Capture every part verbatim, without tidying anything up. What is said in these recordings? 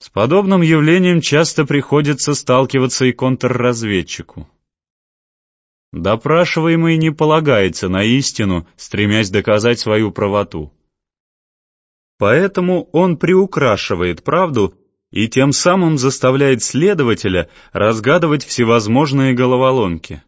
С подобным явлением часто приходится сталкиваться и контрразведчику. Допрашиваемый не полагается на истину, стремясь доказать свою правоту. Поэтому он приукрашивает правду и тем самым заставляет следователя разгадывать всевозможные головоломки.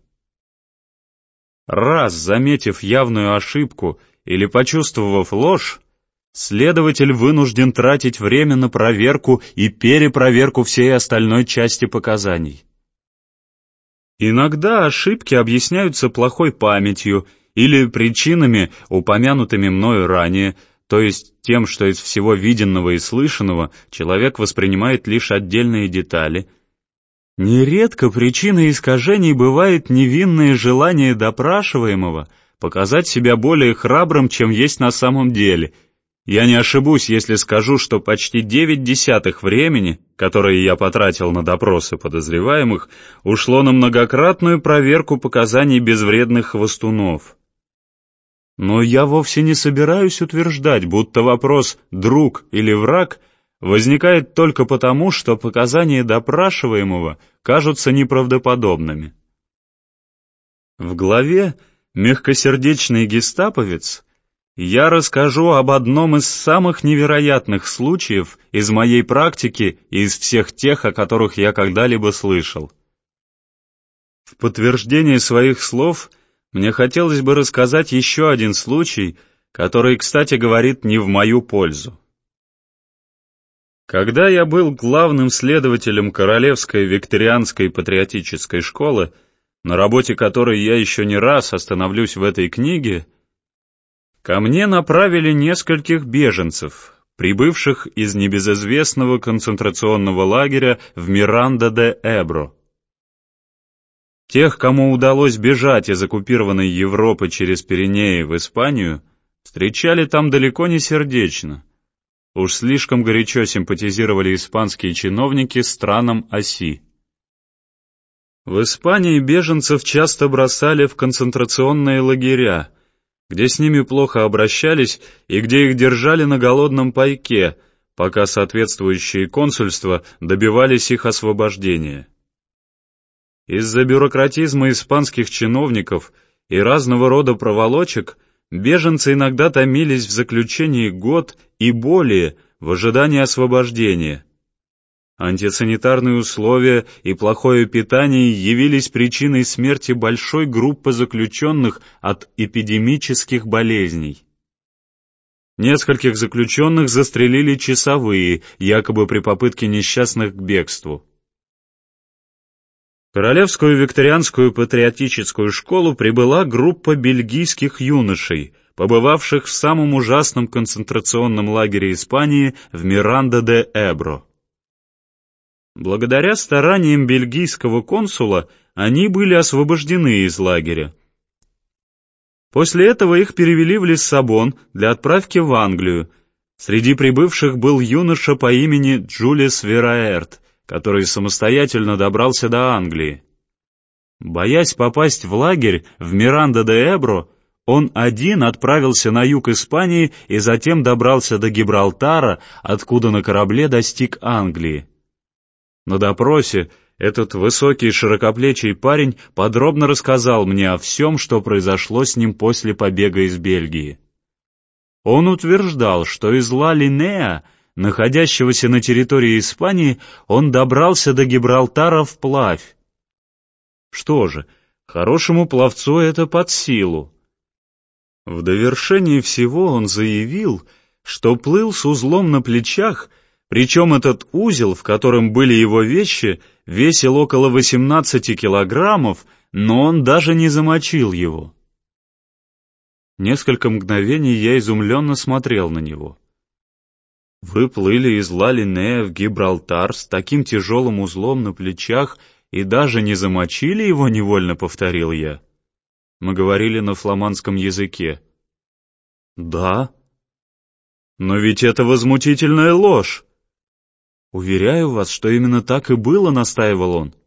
Раз заметив явную ошибку или почувствовав ложь, следователь вынужден тратить время на проверку и перепроверку всей остальной части показаний. Иногда ошибки объясняются плохой памятью или причинами, упомянутыми мною ранее, то есть тем, что из всего виденного и слышанного человек воспринимает лишь отдельные детали. Нередко причиной искажений бывает невинное желание допрашиваемого показать себя более храбрым, чем есть на самом деле. Я не ошибусь, если скажу, что почти девять десятых времени, которое я потратил на допросы подозреваемых, ушло на многократную проверку показаний безвредных хвостунов. Но я вовсе не собираюсь утверждать, будто вопрос «друг» или «враг» возникает только потому, что показания допрашиваемого кажутся неправдоподобными. В главе «Мягкосердечный гестаповец» я расскажу об одном из самых невероятных случаев из моей практики и из всех тех, о которых я когда-либо слышал. В подтверждение своих слов мне хотелось бы рассказать еще один случай, который, кстати, говорит не в мою пользу. Когда я был главным следователем Королевской викторианской патриотической школы, на работе которой я еще не раз остановлюсь в этой книге, ко мне направили нескольких беженцев, прибывших из небезызвестного концентрационного лагеря в Миранда-де-Эбро. Тех, кому удалось бежать из оккупированной Европы через Пиренеи в Испанию, встречали там далеко не сердечно. Уж слишком горячо симпатизировали испанские чиновники странам оси. В Испании беженцев часто бросали в концентрационные лагеря, где с ними плохо обращались и где их держали на голодном пайке, пока соответствующие консульства добивались их освобождения. Из-за бюрократизма испанских чиновников и разного рода проволочек беженцы иногда томились в заключении год и более в ожидании освобождения. Антисанитарные условия и плохое питание явились причиной смерти большой группы заключенных от эпидемических болезней. Нескольких заключенных застрелили часовые, якобы при попытке несчастных к бегству. В Королевскую викторианскую патриотическую школу прибыла группа бельгийских юношей, побывавших в самом ужасном концентрационном лагере Испании в Миранда-де-Эбро. Благодаря стараниям бельгийского консула они были освобождены из лагеря. После этого их перевели в Лиссабон для отправки в Англию. Среди прибывших был юноша по имени Джулиус Вераэрт, который самостоятельно добрался до Англии. Боясь попасть в лагерь в Миранда-де-Эбро, он один отправился на юг Испании и затем добрался до Гибралтара, откуда на корабле достиг Англии. На допросе этот высокий широкоплечий парень подробно рассказал мне о всем, что произошло с ним после побега из Бельгии. Он утверждал, что из Ла-Линеа, находящегося на территории Испании, он добрался до Гибралтара вплавь. Что же, хорошему пловцу это под силу. В довершении всего он заявил, что плыл с узлом на плечах, причем этот узел, в котором были его вещи, весил около восемнадцати килограммов, но он даже не замочил его. Несколько мгновений я изумленно смотрел на него. «Вы плыли из Ла-Линеа в Гибралтар с таким тяжелым узлом на плечах и даже не замочили его?» — невольно повторил я. Мы говорили на фламандском языке. «Да». «Но ведь это возмутительная ложь!» «Уверяю вас, что именно так и было», — настаивал он.